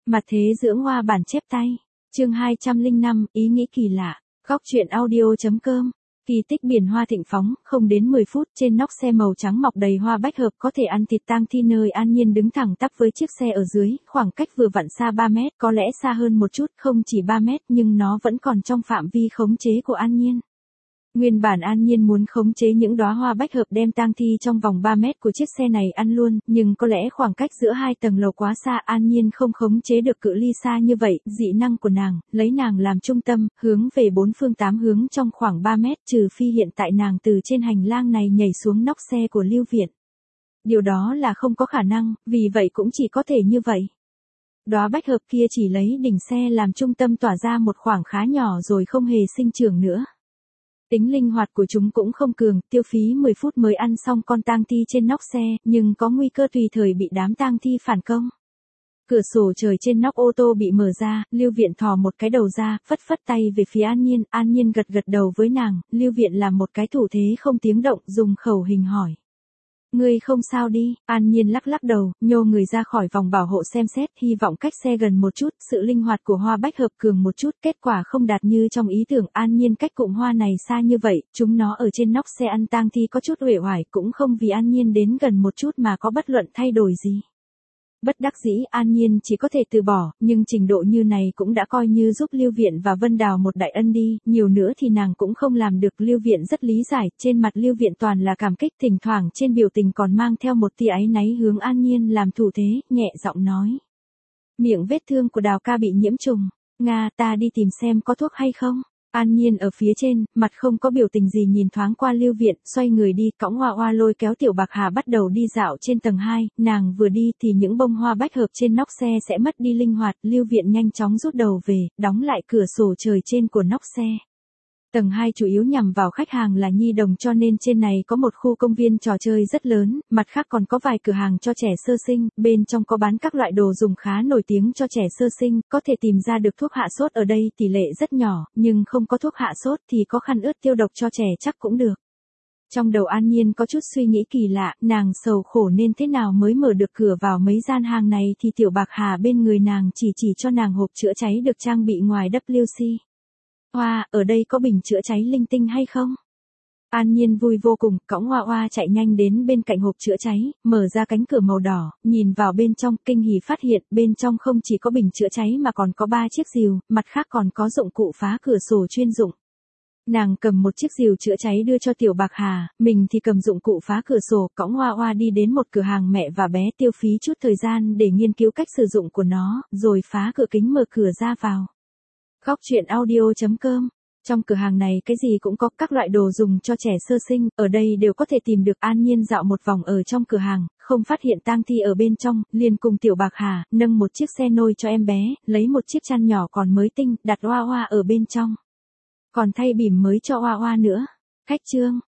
Mặt thế dưỡng hoa bản chép tay. Chương 205, ý nghĩ kỳ lạ. Góc truyện audio.com. Kỳ tích biển hoa thịnh phóng, không đến 10 phút, trên nóc xe màu trắng mọc đầy hoa bách hợp có thể ăn thịt tang thi nơi An Nhiên đứng thẳng tắp với chiếc xe ở dưới, khoảng cách vừa vặn xa 3 mét, có lẽ xa hơn một chút, không chỉ 3 mét nhưng nó vẫn còn trong phạm vi khống chế của An Nhiên. Nguyên bản An Nhiên muốn khống chế những đóa hoa bách hợp đem tang thi trong vòng 3 mét của chiếc xe này ăn luôn, nhưng có lẽ khoảng cách giữa hai tầng lầu quá xa, An Nhiên không khống chế được cự ly xa như vậy, dị năng của nàng, lấy nàng làm trung tâm, hướng về bốn phương tám hướng trong khoảng 3 mét, trừ phi hiện tại nàng từ trên hành lang này nhảy xuống nóc xe của Lưu Viện. Điều đó là không có khả năng, vì vậy cũng chỉ có thể như vậy. Đóa bách hợp kia chỉ lấy đỉnh xe làm trung tâm tỏa ra một khoảng khá nhỏ rồi không hề sinh trưởng nữa. Tính linh hoạt của chúng cũng không cường, tiêu phí 10 phút mới ăn xong con tang thi trên nóc xe, nhưng có nguy cơ tùy thời bị đám tang thi phản công. Cửa sổ trời trên nóc ô tô bị mở ra, Lưu Viện thò một cái đầu ra, phất phất tay về phía An Nhiên gật gật đầu với nàng, Lưu Viện làm một cái thủ thế không tiếng động, dùng khẩu hình hỏi. Ngươi không sao đi, An Nhiên lắc lắc đầu, nhô người ra khỏi vòng bảo hộ xem xét, hy vọng cách xe gần một chút, sự linh hoạt của hoa bách hợp cường một chút, kết quả không đạt như trong ý tưởng. An Nhiên cách cụm hoa này xa như vậy, chúng nó ở trên nóc xe ăn tang thi có chút uể oải, cũng không vì An Nhiên đến gần một chút mà có bất luận thay đổi gì. Bất đắc dĩ An Nhiên chỉ có thể từ bỏ, nhưng trình độ như này cũng đã coi như giúp Lưu Viện và Vân Đào một đại ân đi, nhiều nữa thì nàng cũng không làm được. Lưu Viện rất lý giải, trên mặt Lưu Viện toàn là cảm kích, thỉnh thoảng trên biểu tình còn mang theo một tia áy náy hướng An Nhiên làm thủ thế, nhẹ giọng nói. Miệng vết thương của Đào ca bị nhiễm trùng, Nga ta đi tìm xem có thuốc hay không. An Nhiên ở phía trên, mặt không có biểu tình gì nhìn thoáng qua Lưu Viện, xoay người đi, cõng Hoa Hoa lôi kéo Tiểu Bạc Hà bắt đầu đi dạo trên tầng 2, nàng vừa đi thì những bông hoa bách hợp trên nóc xe sẽ mất đi linh hoạt, Lưu Viện nhanh chóng rút đầu về, đóng lại cửa sổ trời trên của nóc xe. Tầng 2 chủ yếu nhằm vào khách hàng là nhi đồng cho nên trên này có một khu công viên trò chơi rất lớn, mặt khác còn có vài cửa hàng cho trẻ sơ sinh, bên trong có bán các loại đồ dùng khá nổi tiếng cho trẻ sơ sinh, có thể tìm ra được thuốc hạ sốt ở đây tỷ lệ rất nhỏ, nhưng không có thuốc hạ sốt thì có khăn ướt tiêu độc cho trẻ chắc cũng được. Trong đầu An Nhiên có chút suy nghĩ kỳ lạ, nàng sầu khổ nên thế nào mới mở được cửa vào mấy gian hàng này thì Tiểu Bạc Hà bên người nàng chỉ cho nàng hộp chữa cháy được trang bị ngoài WC. Hoa, ở đây có bình chữa cháy linh tinh hay không? An Nhiên vui vô cùng, cõng Hoa Hoa chạy nhanh đến bên cạnh hộp chữa cháy, mở ra cánh cửa màu đỏ, nhìn vào bên trong, kinh hỉ phát hiện, bên trong không chỉ có bình chữa cháy mà còn có 3 chiếc rìu, mặt khác còn có dụng cụ phá cửa sổ chuyên dụng. Nàng cầm một chiếc rìu chữa cháy đưa cho Tiểu Bạc Hà, mình thì cầm dụng cụ phá cửa sổ, cõng Hoa Hoa đi đến một cửa hàng mẹ và bé, tiêu phí chút thời gian để nghiên cứu cách sử dụng của nó, rồi phá cửa kính mở cửa ra vào. Góc truyện audio.com. Trong cửa hàng này cái gì cũng có, các loại đồ dùng cho trẻ sơ sinh, ở đây đều có thể tìm được. An Nhiên dạo một vòng ở trong cửa hàng, không phát hiện tang thi ở bên trong, liền cùng Tiểu Bạc Hà, nâng một chiếc xe nôi cho em bé, lấy một chiếc chăn nhỏ còn mới tinh, đặt Hoa Hoa ở bên trong. Còn thay bỉm mới cho Hoa Hoa nữa. Khách trương,